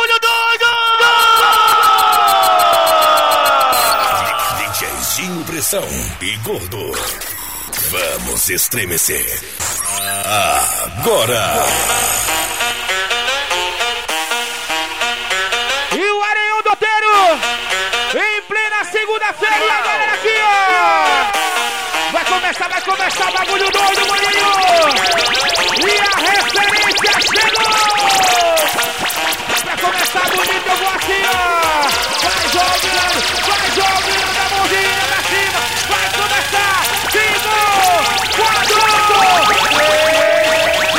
bagulho doido! DJs de impressão e gordo. Vamos estremecer. Agora! E o Areião Doteiro em plena segunda-feira, e a galera aqui, ó! Vai começar o bagulho doido, maninho! E a referência chegou! Vai começar bonito, eu vou assim, ó! Vai jogando a mãozinha pra cima! Vai começar! 5, 4, 3,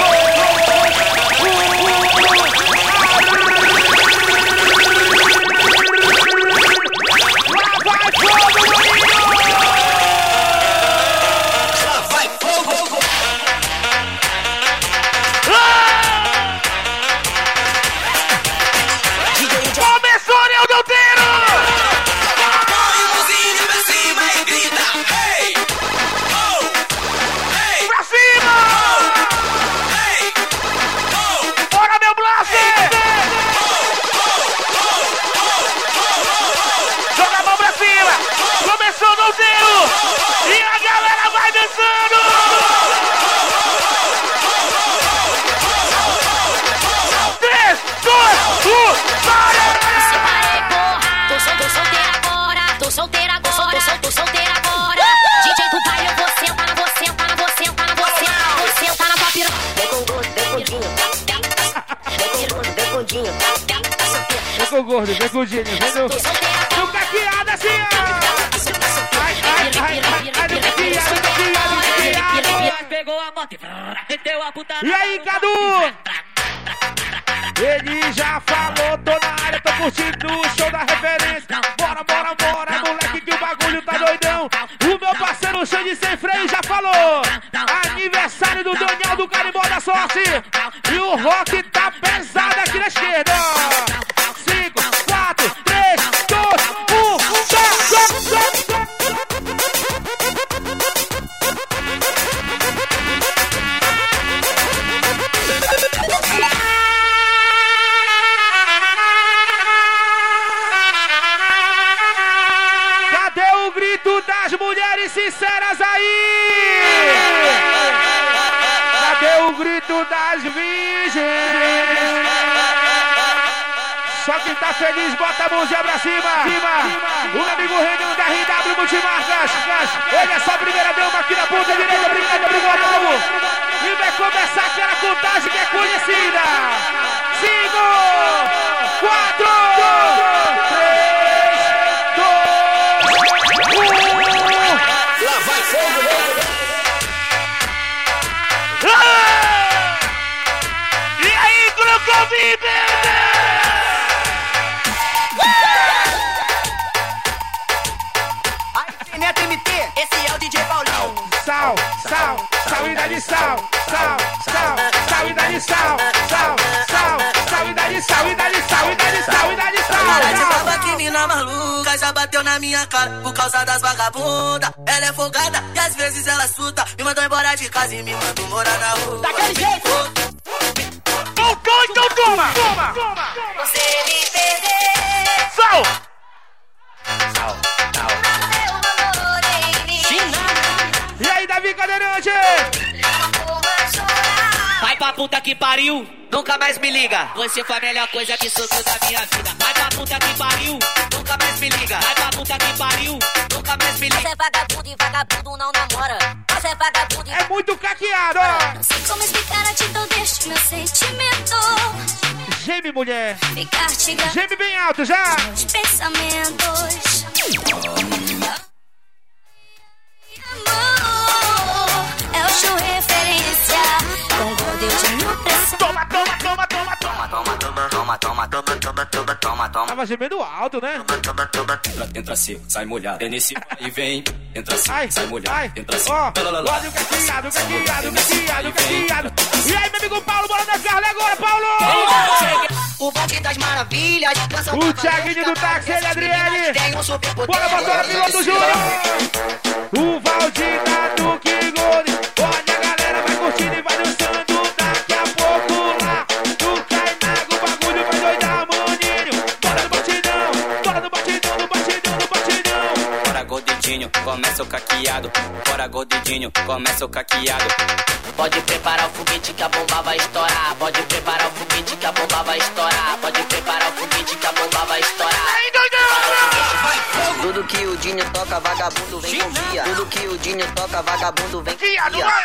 5, gordo, vem com o Dinho, vem no caqueado assim, ó! Ai, pegou a moto e meteu a puta. E aí, Cadu? Ele já falou, tô na área, tô curtindo o show da referência. Bora, moleque, que o bagulho tá doidão. O meu parceiro Xande Sem Freio já falou. Aniversário do Daniel do Carimbó da Sorte. E o rock tá pesado aqui na esquerda, ó. 5, 4, 3, 2, 1, go! Cadê o grito das mulheres sinceras aí? Cadê o grito das virgens? Só quem tá feliz, bota a mãozinha pra cima. O meu amigo Renan da RW Multimarcas. Ele é só a primeira dama aqui na ponta direita. Obrigado. E vai começar aquela contagem que é conhecida. 5, 4, 3, 2, 1. Lá vai fogo, E aí, Grupo Vive! Esse é o DJ Paulinho. Sal, e dá de sal, e dá de sal, e dá de sal, e dá de sal. Ela que mina maluca, já bateu na minha cara por causa das vagabundas. Ela é folgada e às vezes ela suta. Me mandou embora de casa e me mandou morar na rua. Daquele jeito! Então toma! Você me perdeu. Sal! E aí, Davi Cadeirante? Vai pra puta que pariu, nunca mais me liga. Você foi a melhor coisa que subiu da minha vida. Vai pra puta que pariu, nunca mais me liga. Vai pra puta que pariu, nunca mais me liga. Você é vagabundo e vagabundo não namora. Você é vagabundo e... É muito caqueado, ó. Não sei como explicar a atitude deste meu sentimento. Geme, mulher. Ficar te gravando Geme bem alto, já. os pensamentos. Amor, é o show referência. Com Deus de impressão. Toma. Tava gemendo alto, né? Entra seco, sai molhado. É nesse e vem. Entra seco, Ai, sai molhado. Entra seco. ó, olha o caqueado. E aí, meu amigo Paulo, bora das garras agora, Paulo! O bonde das maravilhas. O Thiaguinho do táxi, ele, Adriele. Bora botar o piloto Júnior. O Valdir da Duque Gold. Olha, a galera vai curtindo e vai dançando. Daqui a pouco lá no Cainago o bagulho vai doidar, maninho. começa o caqueado. Bora gordidinho, começa o caqueado. Pode preparar o foguete que a bomba vai estourar. Pode preparar o foguete que a bomba vai estourar. Pode preparar o foguete que a bomba vai estourar. Tudo que o Dinho toca, vagabundo vem com via. Tudo que o Dinho toca, vagabundo vem com via.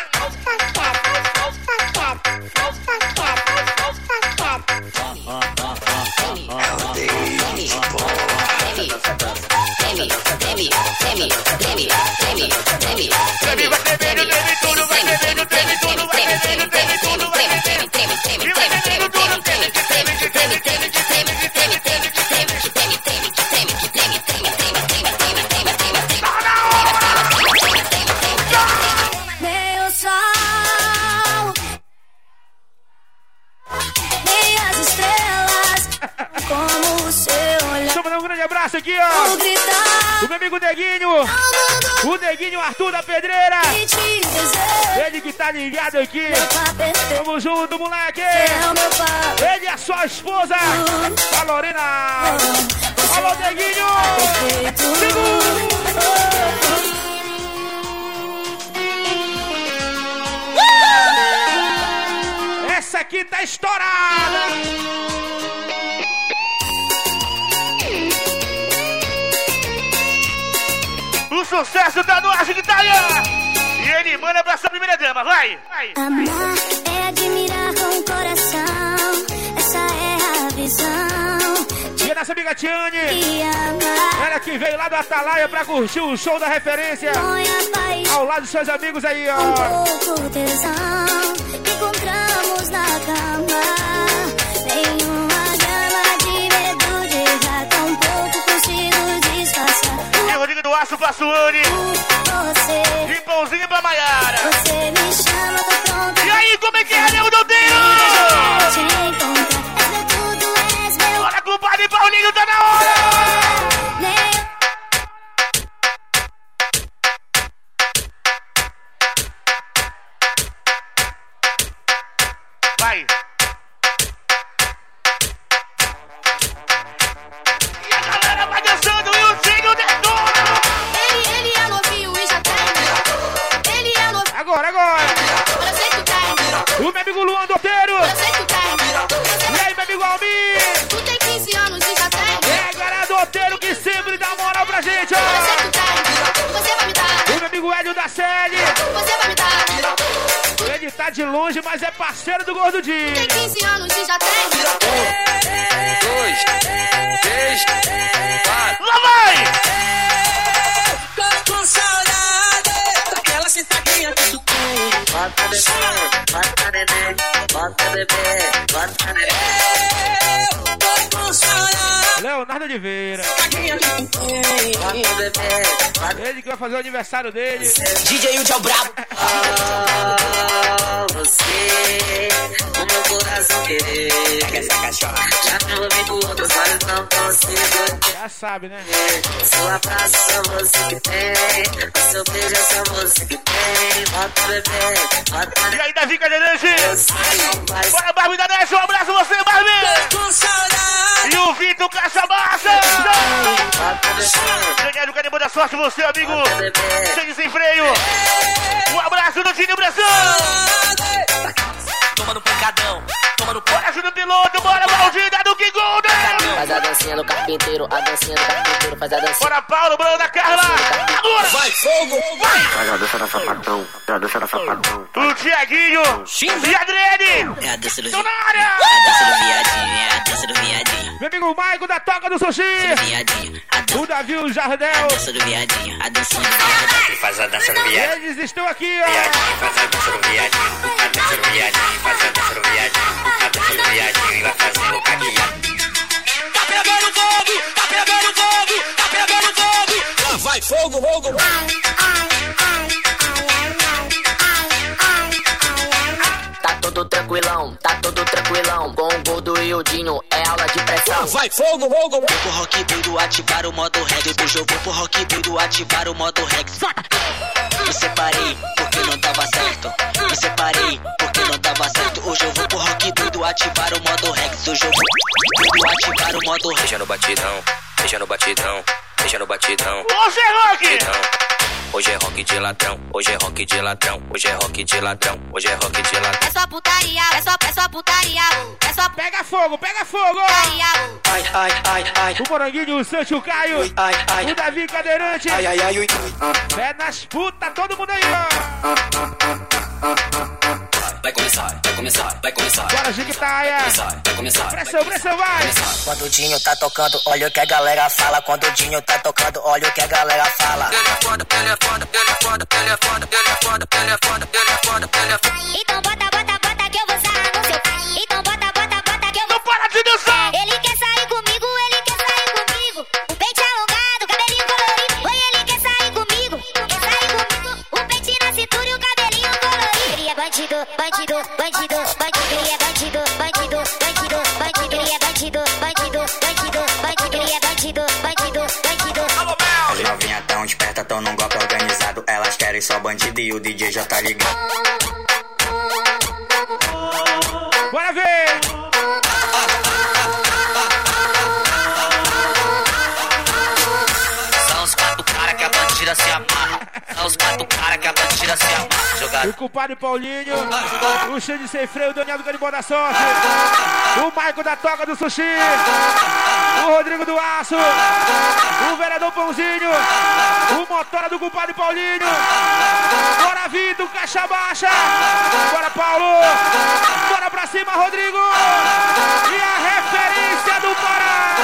Meu sol, minhas estrelas, como o seu olhar. Vamos dar um grande abraço aqui, ó. Vou gritar O meu amigo Neguinho. O Neguinho Arthur da Pedreira. e te dizer: Ele que tá ligado aqui. tá perfeito, Tamo junto, moleque. é o meu pai. Ele e a sua esposa, a Lorena. Alô, Neguinho. Essa aqui tá estourada. O sucesso tá no ar, que tá aí, ó. E ele manda pra sua primeira dama, vai. Amar é admirar com o coração, essa é a visão E a nossa amiga Tiane. de amar. Ela que veio lá do Atalaia pra curtir o show da referência. Põe a paixão, Ao lado dos seus amigos aí, ó. pouco tesão, encontramos na cama. Nenhuma gama de medo de errar, tão pouco consigo disfarçar. E Rodrigo do Aço pra Suane. Você, E pãozinho pra Maiara. você me chama, tô pronta. E aí, como é que é, Leandro Deiro? Te encontrar, és meu tudo, és meu. Bora, compadre Paulinho, tá na hora! Nem Vai. E a galera vai dançando e o Zinho detona. Ele é novinho e já tem. Ele é novinho, Agora. eu sei que tu tem. O meu amigo Luan Doteiro. Eu sei que tu tem. E aí, meu amigo Almir. Tu tem 15 anos e já tem. É a galera Doteiro que sempre dá moral pra gente, Eu sei ó. que tu tem. Você vai me dar. O meu amigo Hélio da Série. Você vai me dar. Ele tá de longe, mas é parceiro do Gordo Dinho. Tem 15 anos e já tem. 2, 3, 4. Lá vai! Tô com saudade daquela sentadinha que tu tem. Bota bebê, bota bebê, bota bebê. Tô com saudade Leonardo Oliveira. daquela que tu tem. Bota bebê, bota Ele que vai fazer o aniversário dele. DJ Udi é o brabo. Você, o meu coração querer. Essa cachorra. Já provei com outros olhos, não consigo. Já sabe, né? Seu abraço só você que tem. O seu beijo é só você que tem. Bota bebê, bota E aí, Davi Cadeirante? bebê. Bora, Barbie da Nete, um abraço a você, Barbie! Com saudade. E o Vitor Caçamassa! Bota bebê, Daniel, quero boa sorte você, amigo! bota bebê. Sem desenfreio! Um abraço do Tino Pressão! Toma no pancadão, toma no Bora, Júnior Piloto, bora, maldita do King Golden! Faz a dancinha no carpinteiro, a dancinha do carpinteiro, faz a dancinha. Bora, Paulo, Bruna, Carla! Agora! Vai, fogo! Vai! A dança da sapatão, a dança da sapatão. O Tiaguinho! E a Adriane! É a dança do Estão na área! viadinho, é a dança do viadinho. Meu amigo Maico da Toca do Sushi! Viadinho, a dança O Davi, o Jardel! do viadinho, a dancinha do viadinho. Faz a dança do viadinho. Eles estão aqui, ó! Viadinho, faz a dança do viadinho. A dança do viadinho, faz a dança do viadinho. A dança do viadinho e vai fazendo caqueado. Tá pegando fogo, tá pegando fogo, tá pegando fogo. Lá vai fogo, fogo. Tá todo tranquilão, com o Gordo e o Dinho, é aula de pressão. Vai fogo, fogo. Vou pro rock doido ativar o modo reggae. Hoje eu vou pro rock doido ativar o modo reggae. Me separei porque não tava certo. Me separei porque não tava certo. Hoje eu vou pro rock doido ativar o modo reggae. Hoje eu vou doido ativar o modo reggae. Deixa no batidão, deixa no batidão. deixa no batidão. Hoje é rock! Hoje é rock de ladrão, hoje é rock de ladrão, hoje é rock de ladrão, hoje é rock de ladrão. É só putaria, é só putaria, é só Pega fogo, pega fogo! putaria. Ai, ai, ai, ai, O Moranguinho, o Sancho, o Caio, ai, ai, o Davi Cadeirante. ai, ai, ai, ui. Pé nas putas, todo mundo aí, ó! Vai começar, vai começar, vai começar. Bora, Jiquitaia! Vai começar. Pressão, pressão, vai! Quando o Dinho tá tocando, olha o que a galera fala. Quando o Dinho tá tocando, olha o que a galera fala. Ele é foda, ele é foda, ele é foda, ele é foda, ele é foda, ele é foda, ele é foda, ele é foda. Então bota que eu vou sarrar no seu pai. Então bota que eu vou. Não para de dançar! Ele quer sair comigo, ele quer sair comigo. O peito alongado, cabelinho colorido. Oi, ele quer sair comigo, quer sair comigo. O peito na cintura e o cabelinho colorido. Ele é bandido, bandido, bandido, bandido. Ele é bandido, bandido, bandido, bandido. Ele é bandido, bandido, bandido, bandido. Ele é bandido, bandido, bandido. As novinhas tão espertas, tão num golpe organizado. Elas querem só bandido e o DJ já tá ligado. Bora ver! São os quatro caras que a bandida se amarra. São os quatro caras que a bandida se amarra. Jogado. O compadre Paulinho, o Xande Sem Freio, o Daniel do Canibal da Sorte, o Maico da Toca do Sushi, o Rodrigo do Aço, o Vereador Pãozinho, o Motora do compadre Paulinho, bora Vitor, Caixa Baixa, bora Paulo, bora pra cima Rodrigo, e a referência do Pará.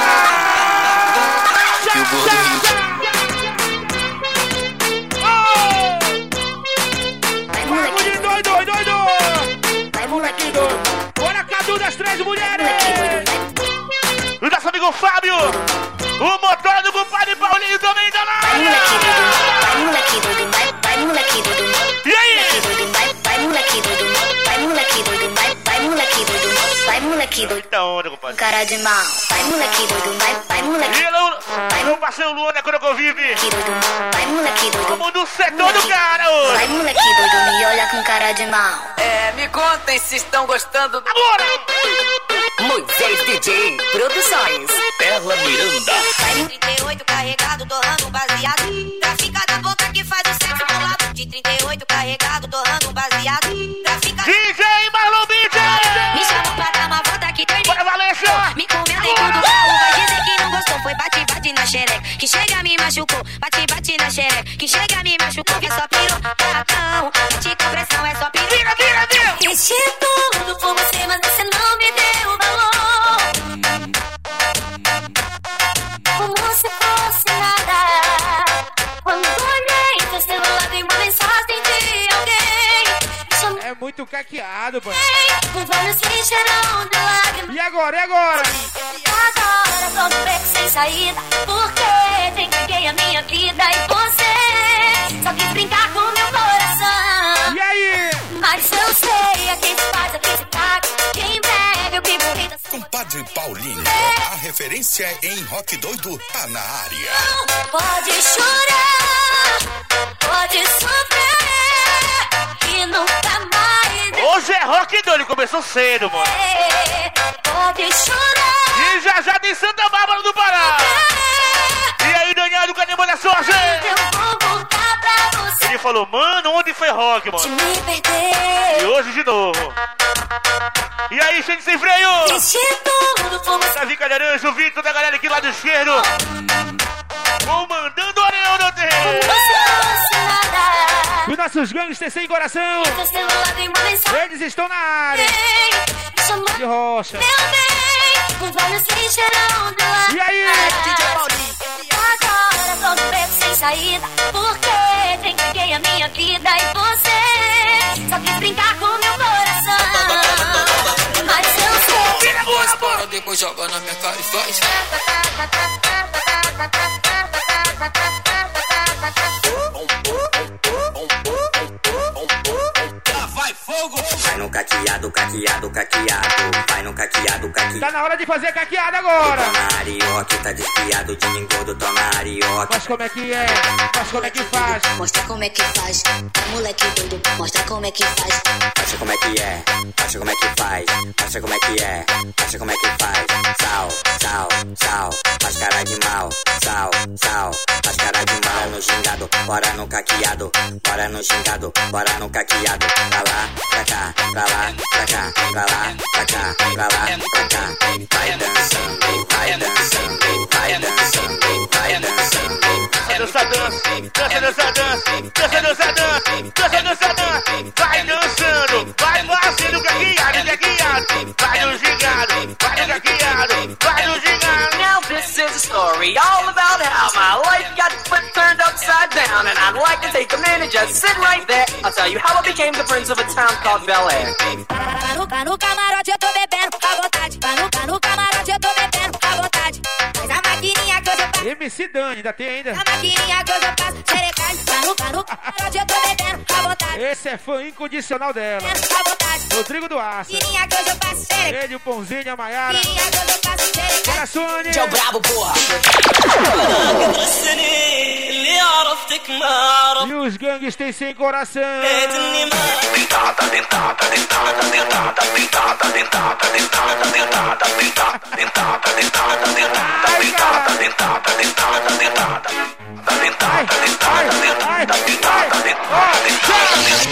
Vai, moleque doido. Bora, Cadu das Três Mulheres! O nosso amigo Fábio! O motor do compadre Paulinho também da Vai, área! moleque doido. Vai, moleque doido. Vai, moleque doido. E aí? Vai, moleque doido. Vai, moleque doido. Vai, moleque doido. Vai, moleque doido. Da onda, compadre? Cara de mal. Vai, moleque doido. Vai, moleque E meu parceiro Luan da Crocovive! doido. Vai, moleque doido. Vamos do setor do cara, ô! Vai, moleque doido. Me olha com cara de mal. Me contem se estão gostando do Agora! Moisés DJ Produções. Perla Miranda. 38 carregado, torrando um baseado. Trafica da boca que faz o sexo bolado. De 38 carregado, torrando um baseado. Trafica. DJ Marlon BJ! Me chamou pra dar uma volta que tem. Bora, Valência! Me comentem quando falo, vai dizer que não gostou. Foi bate na xereca, que chega me machucou. Bate na xereca, que chega me machucou. É só pirocatão, bate com pressão, é só pirocatão. Vira! Fiz de tudo por você, mas você não me deu valor. Como se fosse nada. Quando olhei seu celular, tem uma mensagem de alguém. Me chamou É muito caqueado, pai. os olhos se encheram de lágrimas. E agora? Agora tô no beco sem saída. Porque te entreguei a minha vida e você só quis brincar com meu coração. E aí? Mas eu sei, a quem se faz, a quem se paga. Quem pega, eu que vou vir. Compadre Paulinho, a referência em rock doido tá na área. Pode chorar, pode sofrer, que nunca mais Hoje é rock doido, começou cedo, mano. pode chorar. E já tem Santa Bárbara do Pará. E aí, Daniel do Canibal da Sorte? Eu vou voltar pra você. Ele falou, mano, onde foi rock, De mano? me perder. E hoje de novo. E aí, Xande Sem Freio? Fiz de tudo por você. Davi Cadeirante, o Vitor da galera aqui lá do esquerdo. Comandando o Areão do Como Terreiro. se fosse nada. Os nossos gangsters sem coração. Seu celular tem uma mensagem. Eles estão na área. Me chamou De rocha. meu bem. Os olhos se encheram de lágrimas. E aí? Agora tô no beco sem saída. Porque te entreguei a minha vida e você só quis brincar com meu coração. Mas eu sei. Para depois joga na minha cara e faz. Vai no caqueado, caqueado, caqueado. Vai no caqueado, caqueado, Tá na hora de fazer caqueada agora. Tô na arioque, tá desfiado de engordo, tô na arioque. Mas como é que é? Mas como é que faz? Mostra como é que faz, tá moleque doido, mostra como é que faz. Mostra como é que é, mostra como é que faz. Mostra como é que é, mostra como é que faz. Sal, sal, sal, faz cara de mal. Sal, sal, faz cara de mal. No gingado, bora no caqueado. Bora no gingado, bora no caqueado. Pra lá, pra cá, pra lá, pra cá, pra lá, pra cá, pra lá, pra cá. Vai dançando, vai dançando, vai dançando, vai dançando. Dança, dança, dança, dança, dança, dança, dança, dança, dança, dança. Vai dançando, vai fazendo caqueado, caqueado. Vai no gingado, vai no caqueado, vai no gingado. Now this is a story all about how my life got flipped, turned upside down. And I'd like to take a minute, just sit right there. I'll tell you how I became the prince of a town called Bel Air. Tá no camarote, eu tô bebendo à vontade. Tá no camarote, eu tô bebendo à vontade. Mas a maquininha que hoje eu passo, MC Dani, ainda tem ainda? a maquininha que hoje eu passo, xerecagem. Tá no camarote, eu tô bebendo à vontade. Esse é fã incondicional dela. À vontade. Rodrigo do Aço. Maquininha que hoje eu passo, xerecagem. Ele, o Pãozinho, a Maiara. Maquininha que hoje eu passo, xerecagem. Bora, Sônia. Tchau, brabo, porra. E os gangues têm sem coração. Dentada, dentada, dentada, dentada, dentada, dentada, dentada, dentada, dentada, dentada, dentada, dentada, dentada, dentada, dentada, dentada, dentada, dentada, dentada.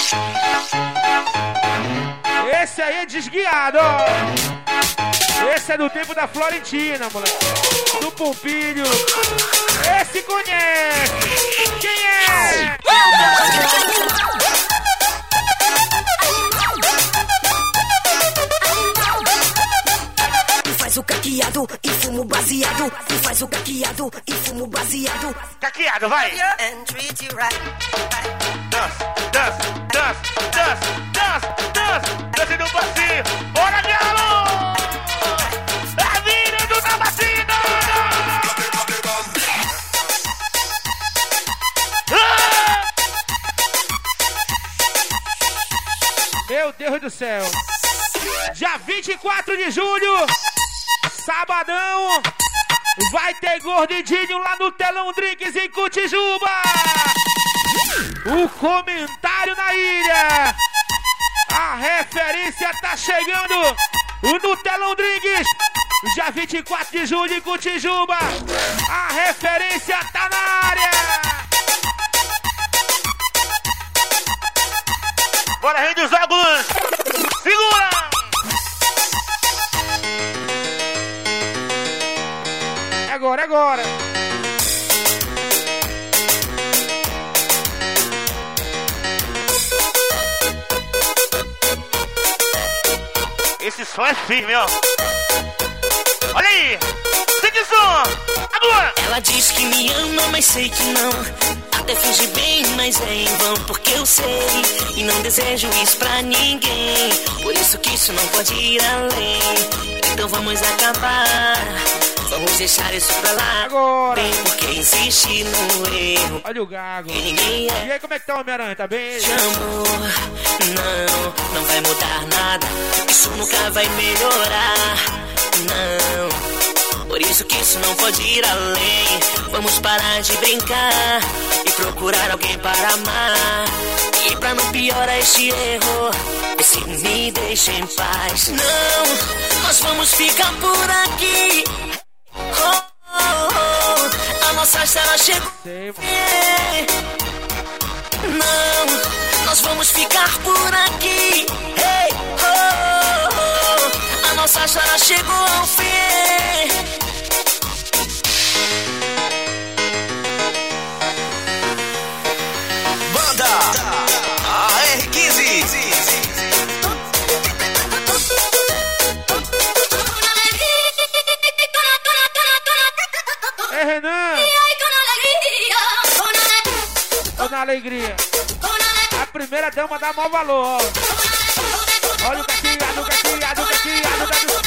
Esse aí é desguiado, ó. Esse é do tempo da Florentina, moleque. Do Pompilho. Esse conhece. Quem é? Faz o caqueado e fumo baseado. E faz o caqueado e fumo baseado. Caqueado, vai. And treat you right. Dança, dança, dança, dança, dança, dança. Dança no passinho. Bora, galo! A vida do Tabacina! Meu Deus do céu. Dia 24 de julho, sabadão, vai ter Gordidinho lá no Telão Drinks em Cotijuba. O comentário na ilha. A referência tá chegando no Telão Drinks. Dia 24 de julho em Cotijuba. A referência tá na área. Bora, rei dos óculos. Segura! Agora, agora. Esse som é firme, ó. Olha aí. Sente o som. Agora. Ela diz que me ama, mas sei que não. Até finge bem, mas é em vão, porque eu sei e não desejo isso pra ninguém. Por isso que isso não pode ir além. Então vamos acabar. Vamos deixar isso pra lá. Agora. Tem por que insistir no erro. Olha o gago. E ninguém é. E aí, como é que tá o Homem-Aranha? Tá bem? Te amo. Não vai mudar nada. Isso nunca vai melhorar. Não. Por isso que isso não pode ir além. Vamos parar de brincar e procurar alguém para amar. E pra não piorar este erro, esse me deixa em paz. Não, nós vamos ficar por aqui. Oh, oh, oh. A nossa estrela chegou. Não, nós vamos ficar por aqui. Hey, oh, oh. A nossa história chegou ao fim. Banda AR15. É Renan. Tô na alegria. A primeira dama dá maior valor, ó. Olha o caqueado, caqueado, caqueado.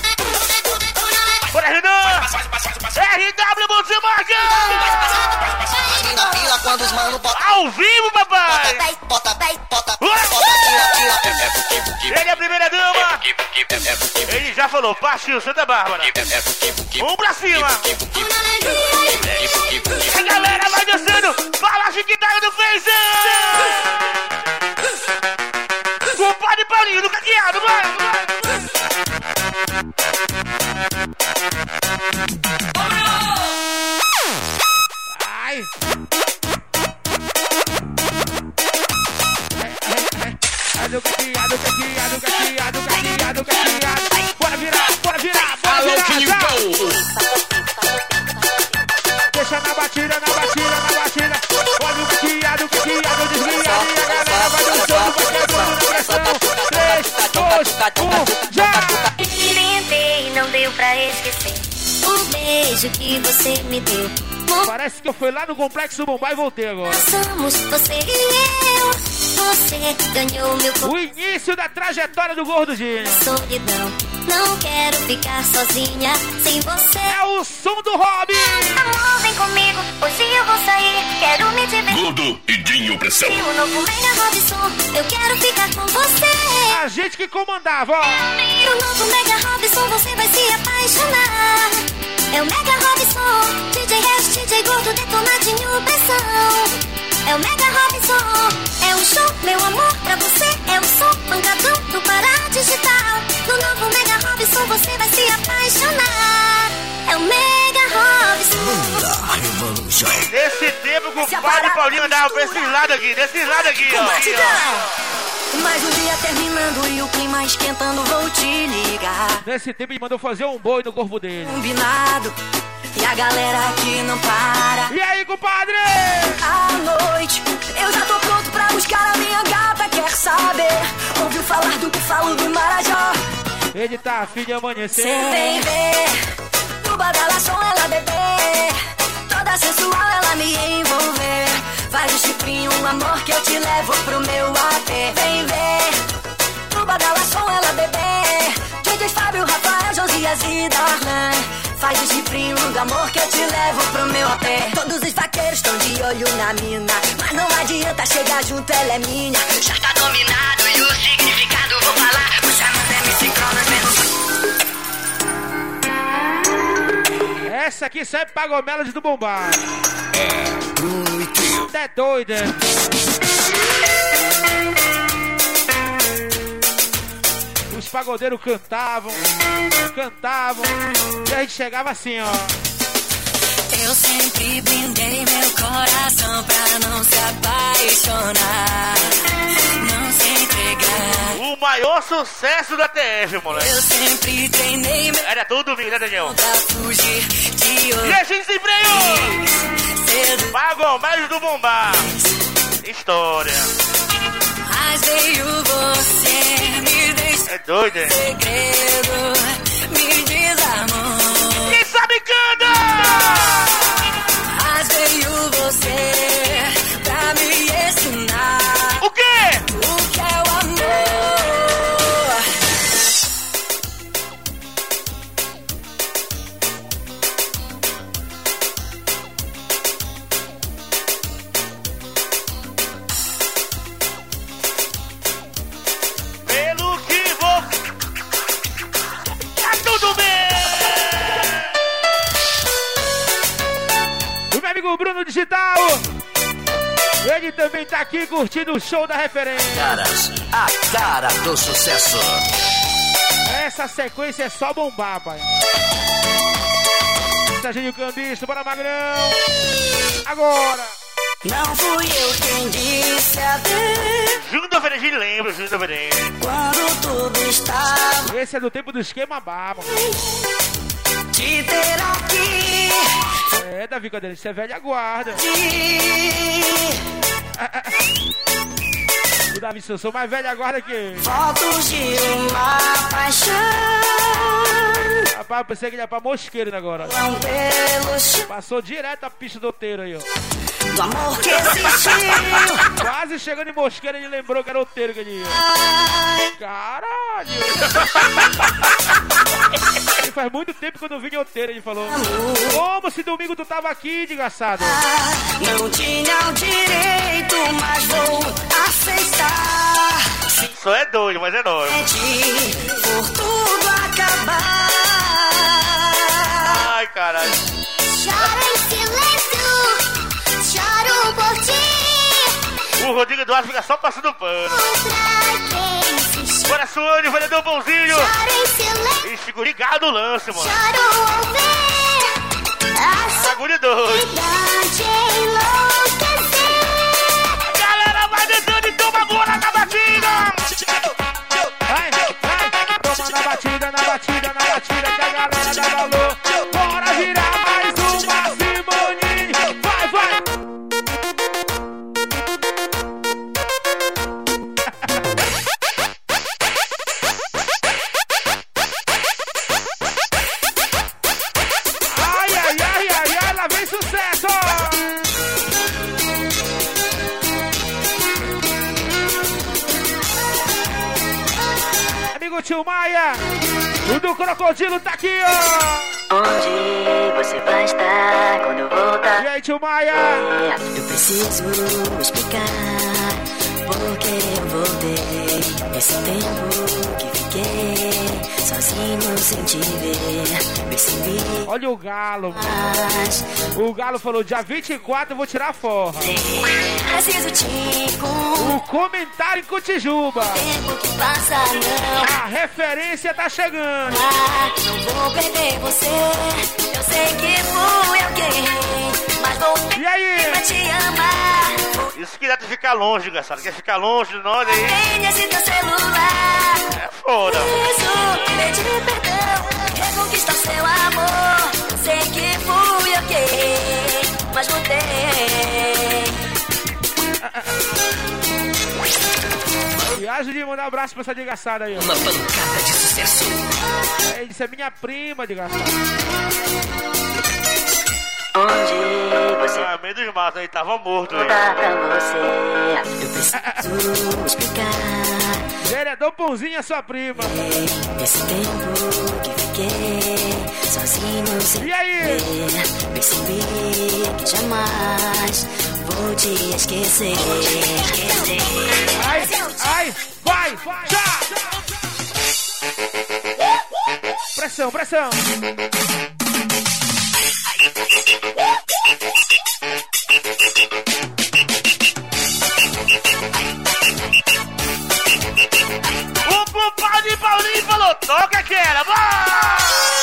Bora, Renan! RW Multimarca! Quando os mano bota Ao vivo, papai! bota Ele é a primeira dama! Ele já falou, partiu, Santa Bárbara. Vamos pra cima. A galera vai dançando. Fala a chiquitada do Face. Compadre Paulinho do Caqueado, vai. Ai. Bora virar. Deixa na batida. Olha o caqueado, desliga. A galera vai dançando, vai quebrando na pressão. 3, 2, 1, já! Tentei, não deu pra esquecer o beijo que você me deu. Parece que eu fui lá no Complexo Bombay e voltei agora. Somos você e eu. Você ganhou meu corpo. O início da trajetória do Gordinho. Solidão, não quero ficar sozinha sem você. É o som do Robin. Amor, vem comigo, hoje eu vou sair. Quero me divertir. Gordo e Dinho Pressão. E o novo Mega Robson, eu quero ficar com você. A gente que comandava, ó. No novo Mega Robson, você vai se apaixonar. É o Mega Robson, DJ Hash, DJ Gordo, detonadinho pressão. É o Mega Robson, é um show, meu amor, pra você. É o som, pancadão do Pará Digital. No novo Mega Robson, você vai se apaixonar. É o Mega Robson. Nesse tempo que o Padre Paulinho andava pra esse lado aqui, ó. Mais um dia terminando e o clima esquentando, vou te ligar. Nesse tempo ele mandou fazer um boi no corpo dele. Combinado, e a galera aqui não para. E aí, compadre? À noite, eu já tô pronto pra buscar a minha gata. Quer saber? Ouviu falar do que falo do Marajó? Ele tá afim de amanhecer. Cê vem ver, no badalação ela bebê. Toda sensual ela me envolver. Faz um chifrinho, um amor que eu te levo pro meu AP. Vem ver, no badalação ela bebê. DJ Fábio, Rafael, Josias e Darlan. Faz um chifrinho do amor que eu te levo pro meu AP. Todos os vaqueiros estão de olho na mina, mas não adianta chegar junto, ela é minha. Já tá dominado e o significado vou falar. O chamando MC Cronos menos. Essa aqui sai Pagomelas do Bombay. Bruno e Trio. É doida. Os pagodeiros cantavam. E a gente chegava assim, ó. Eu sempre blindei meu coração pra não se apaixonar, não se entregar. O maior sucesso da TF, moleque. Eu sempre treinei meu Era todo domingo, né, Daniel? pra fugir de E a gente se freou. cedo. Pagomelas do Bombay. História. Mas veio você, me deixou É doido, hein? segredo, me desarmou. Quem sabe canta! Mas veio você pra me ensinar O quê? o que é o amor. Pelo que vou. Tá tudo bem! O meu amigo Bruno Digital. Ele também tá aqui curtindo o show da referência. Caras, a cara do sucesso. Essa sequência é só bombar, pai. Serginho Cambista, bora Magrão. Agora. Não fui eu quem disse adeus Júnior Verendim, lembra, Júnior Verendim. quando tudo estava. Esse é do tempo do esquema baba. Te ter aqui. É, Davi Cadeira, isso é velha guarda. O Davi, eu sou mais velha guarda que ele. Fotos de uma paixão. Rapaz, eu pensei que ele ia pra Mosqueiro agora. Não pelo chão Passou direto a pista do Oteiro aí, ó. do amor que existiu. Quase chegando em Mosqueiro, ele lembrou que era Oteiro que ele ia. Caralho! Ele faz muito tempo que eu não vim em Oteiro, ele falou. Como se domingo tu tava aqui, desgraçado? Não tinha o direito, mas vou aceitar. Só é doido, mas é nóis. Por tudo acabar. Ai, caralho. Choro em silêncio, choro por ti. O Rodrigo Eduardo fica só passando pano. Pra quem insistiu. Bora, Suane, vereador bonzinho. Choro em silêncio, E fica ligado no lance, mano. choro ao ver a Bagulho doido. solidão enlouquecer. Galera, vai tentando e toma agora na batida. Vai, toma na batida, que a galera dá valor. Bora virar mais uma Simone. Vai, vai. Ai, lá vem sucesso. Amigo Tio Maia, o do Crocodilo tá aqui, ó. Onde você vai estar quando eu voltar? E aí, Tio Maia? Eu preciso explicar porque eu voltei. Esse tempo que fiquei sozinho sem te ver. Percebi. Olha o Galo. Mas O Galo falou, dia 24 eu vou tirar a forra. preciso te O comentário em Cotijuba. tempo que passa não. A referência tá chegando. Não vou perder você. Eu sei que fui eu quem errei, mas vou E aí? pra te amar. Isso que dá pra ficar longe, engraçado. Quer ficar longe de nós aí? Tem esse teu celular. É foda. Preciso pedir perdão, reconquistar seu amor. Eu sei que fui eu quem errei, mas voltei. Viagem de mandar um abraço pra essa desgraçada aí, ó. Uma pancada de sucesso. Ele disse, é minha prima, desgraçada. Onde você Ah, meio dos matos aí, tava morto aí. tá pra você? Eu preciso explicar Vereador Pãozinho é sua prima. esse tempo que fiquei sozinho sem E aí? ver. Percebi que jamais vou te esquecer. Ai, vai, já! Pressão, pressão. O compadre Paulinho falou, toca aquela, vai!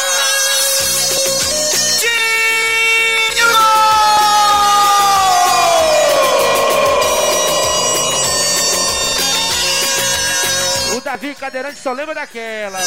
O Davi Cadeirante só lembra daquela.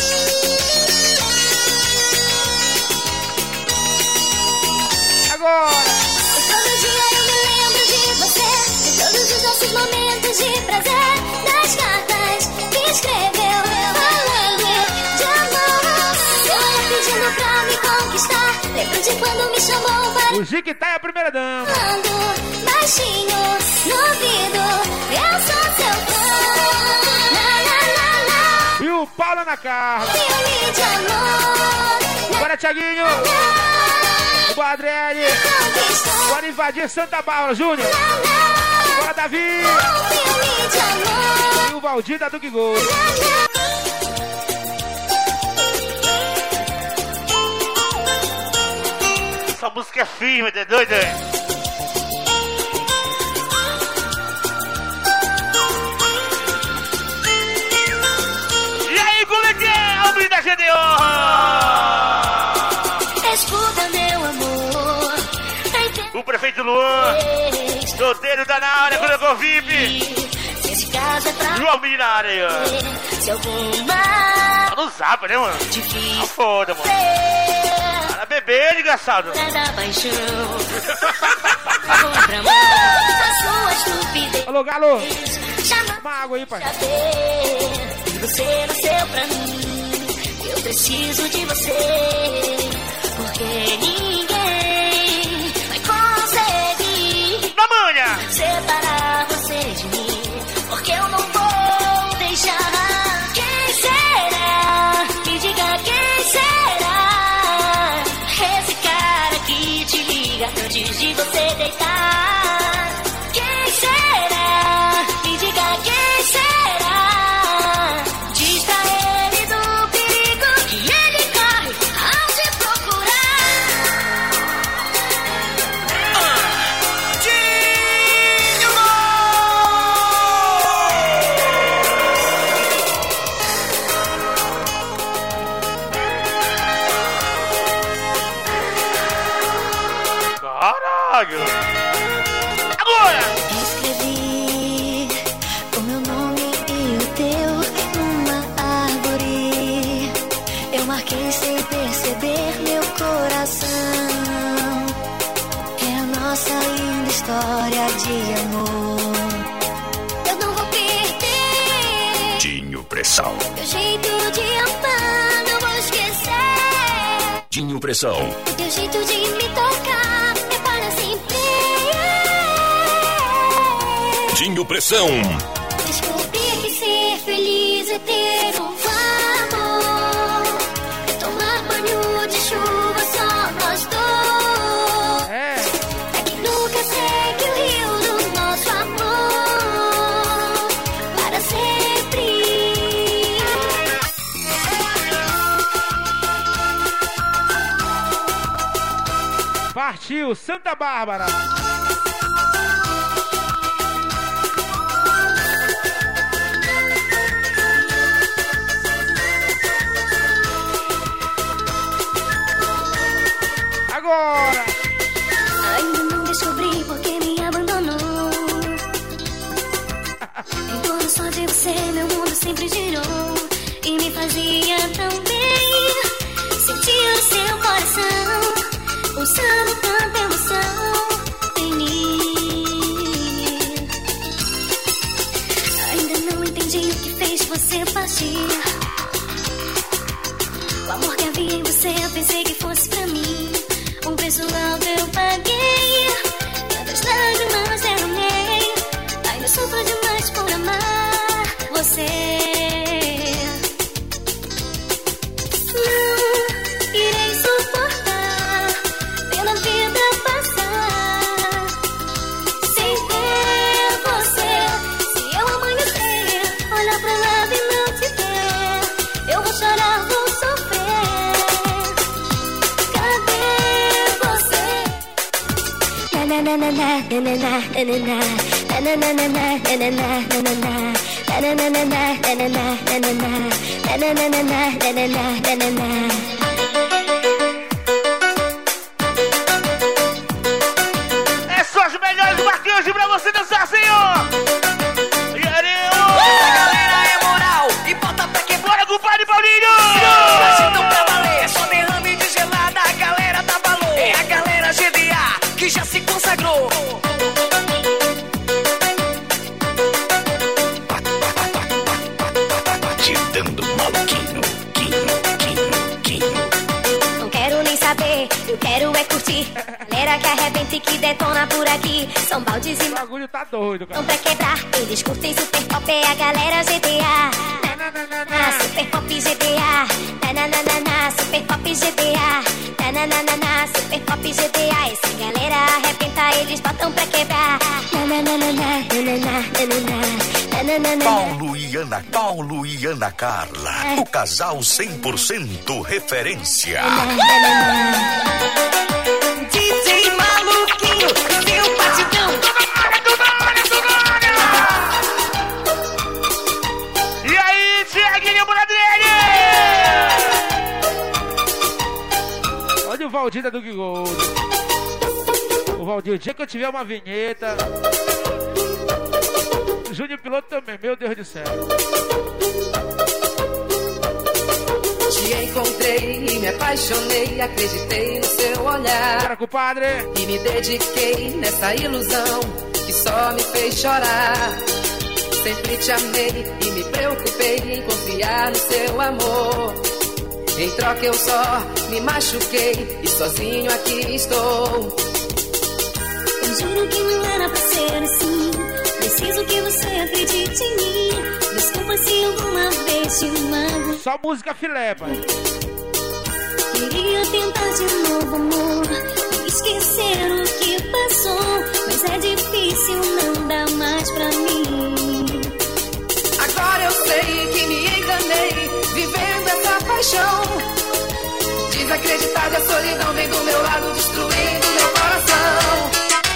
Agora! Todo dia eu me lembro de você, de todos os nossos momentos de prazer, das cartas que escreveu, falando de amor. Seu olhar pedindo pra me conquistar, lembro de quando me chamou para O Jiquitá é a primeira dama. falando baixinho no ouvido. Eu sou seu fã, na na na na, E o Paulo na Carla. filme de amor. Bora, Thiaguinho. O Badrelli. Conquistou, Bora invadir Santa Bárbara, Júnior. Bora, Davi. filme de amor. E o Valdir da Duque Gol. Essa música é firme, tá doido, hein? E aí, como é que é? O brinde da GDO! Escuta, meu amor. O prefeito Luan, solteiro tá na área, colocou VIP. Se esse caso é pra João Mir na área aí, ó. se alguma Tá no zap, né, mano? Tá difícil foda, mano. Para beber, desgraçado. da paixão. Contramão a sua estupidez. Alô, Galo. Chama Uma água aí, pai. saber. E você nasceu pra mim. Eu preciso de você. Porque ninguém vai conseguir Na manha! separar você de mim, porque eu não vou deixar. Quem será? Me diga quem será? Esse cara que te liga antes de você deitar. Quem será? Me diga quem será? dog. Agora! Escrevi o meu nome e o teu numa árvore. Eu marquei sem perceber meu coração. É a nossa linda história de amor. Eu não vou perder Dinho Pressão. teu jeito de amar, não vou esquecer. Dinho Pressão. O teu jeito de me tocar é para sempre. Dinho Pressão. Descobri que ser feliz é ter um amor. É tomar banho de chuva só nós dois. É que nunca segue o rio do nosso amor para sempre. Partiu, Santa Bárbara. Agora! Ainda não descobri por que me abandonou. Em torno só de você, meu mundo sempre girou. E me fazia tão bem sentir o seu coração pulsando tanta emoção em mim. Ainda não entendi o que fez você partir. O amor que havia em você, eu pensei que fosse pra mim. Um preço alto eu paguei, tantas lágrimas derramei. Ainda sofro demais por amar você. Não irei suportar pela vida passar sem ter você. Se eu amanhecer, olhar pra lado e não te ver, eu vou chorar, vou sofrer. Na na na na na na na na na na na na na na na. É só os melhores marcantes pra você dançar, senhor! E Essa galera é moral e bota pra quebrar. bora, compadre Paulinho! Agitam pra valer, só derrame de gelada, a galera dá valor. É a galera GDA que já se consagrou. Te dando maluquinho. Não quero nem saber, eu quero é curtir. Galera que arrebenta e que detona por aqui. São baldes e O bagulho tá doido, cara. não pra quebrar. Eles curtem super pop, é a galera GTA. Super pop GTA. Super pop GTA. Super pop GTA. Essa galera arrebenta, eles botam pra quebrar. Paulo e Ana Carla. O casal 100% referência. DJ maluquinho, seu batidão. E aí, Tiaguinho Bradley! Olha o Valdir da Duque Gold. O Valdir, o dia que eu tiver uma vinheta. O Júnior Piloto também, meu Deus do céu. Te encontrei e me apaixonei, acreditei no seu olhar. Bora, compadre! E me dediquei nessa ilusão que só me fez chorar. Sempre te amei e me preocupei em confiar no seu amor. Em troca eu só me machuquei e sozinho aqui estou. Eu juro que não era pra ser assim. Preciso que você acredite em mim. Desculpa se alguma vez te mago. Só música filé, pai. Queria tentar de novo, amor, esquecer o que passou, mas é difícil, não dá mais pra mim. Agora eu sei que me enganei, vivendo essa paixão. Desacreditada, a solidão vem do meu lado, destruindo meu coração.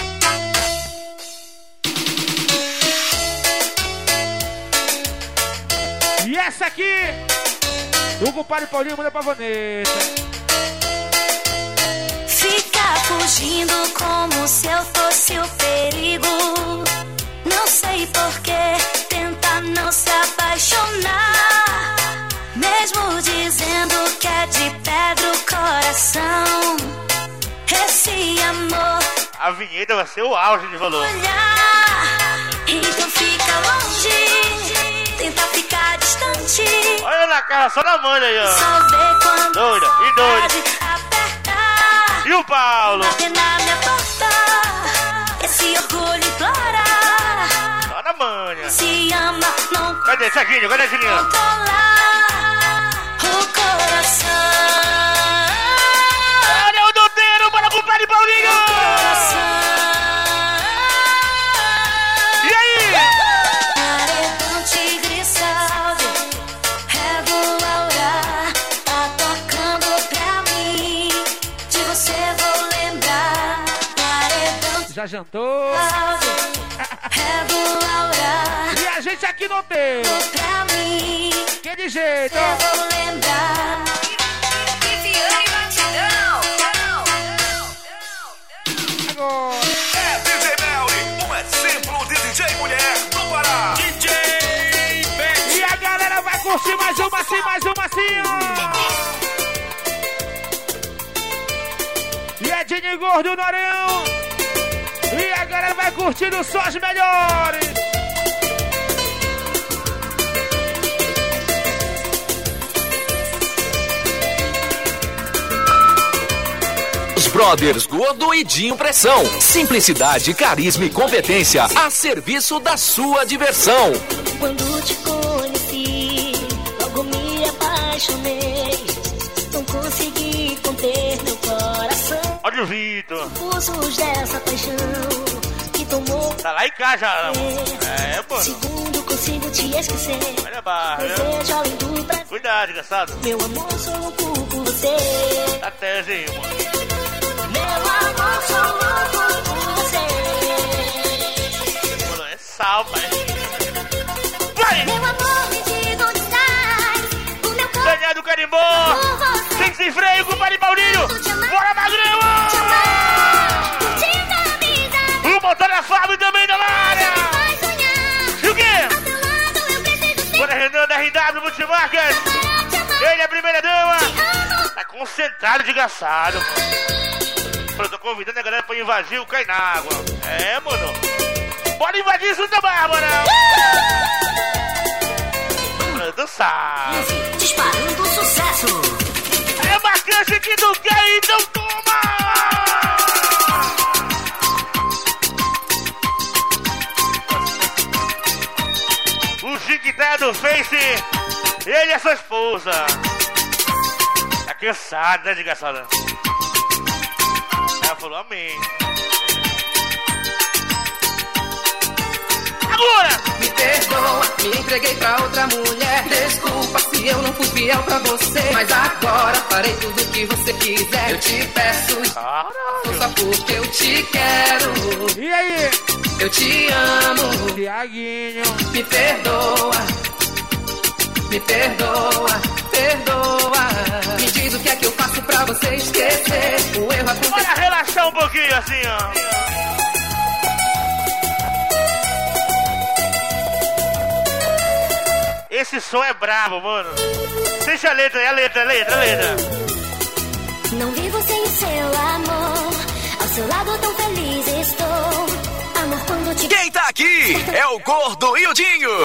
E essa aqui, o compadre Paulinho manda pra Vanessa. Fica fugindo como se eu esse o perigo. Não sei porquê, tenta não se apaixonar. Mesmo dizendo que é de pedra o coração. Esse amor. A vinheta vai ser o auge de valor. Então fica longe, tenta ficar distante. Olha na cara, só na mãe aí, ó. Só vê quando doida, e doida. Apertar. E o Paulo? Bater na minha porta, esse orgulho implora. Só na manha. Se ama, não. Cadê, Ceguinho? Cadê, Ceguinho? Controlar o coração. Olha o Douteiro para o compadre Paulinho. E aí? Paredão, tigre, salve. Rego, Laura, tá tocando pra mim. De você vou lembrar. Paredão, já jantou? Salve. Rego, Laura. E a gente aqui não tem. Pra mim. Que jeito? Eu vou lembrar. Viviane Batidão. É DJ Melly, um exemplo de DJ mulher do Pará. DJ E a galera vai curtir mais uma assim, E é Dini Gordo no Orão. E a galera vai curtindo só as melhores. Brothers Gordo e Dinho Pressão. Simplicidade, carisma e competência a serviço da sua diversão. Quando te conheci, logo me apaixonei. Não consegui conter meu coração. Olha o Vitor. Impulsos dessa paixão que tomou. Tá lá em casa já. É, pô. Segundo consigo te esquecer. Olha a barra, desejo além do prazer. Cuidado, engraçado. Meu amor, sou louco por você. Tá tese aí, mano. Meu amor, sou louco por você. Mano, é sal, pai. Vai! Meu amor, me diga onde estás. O meu corpo Daniel do Carimbó. Sem se freio, compadre Paulinho. Bora, Magrão! O motor da Fábio também da área. E o quê? Bora, Renan da RW Multimarcas. Ele é a primeira dama. Tá concentrado de engraçado, mano. Eu tô convidando a galera pra invadir o Cai na Água. É, mano. Bora invadir Santa Bárbara. Bora dançar. Disparando sucesso. É marcante que tu quer, então toma. O Chiquité do Face. Ele é sua esposa. Tá cansado, né, desgraçada? Ela falou amém. Agora! Me perdoa, me entreguei pra outra mulher. Desculpa se eu não fui fiel pra você. Mas agora farei tudo que você quiser. Eu te peço, só porque eu te quero. E aí? Eu te amo, Tiaguinho. Me perdoa, me perdoa, perdoa. Me diz o que é que eu faço pra você esquecer. O erro aconteceu. Bora relaxar um pouquinho assim, ó. Esse som é brabo, mano. Deixa a letra aí, a letra. Não vivo sem o seu amor. Ao seu lado tão feliz estou. Amor quando te... Quem tá aqui é o Gordo e o Dinho.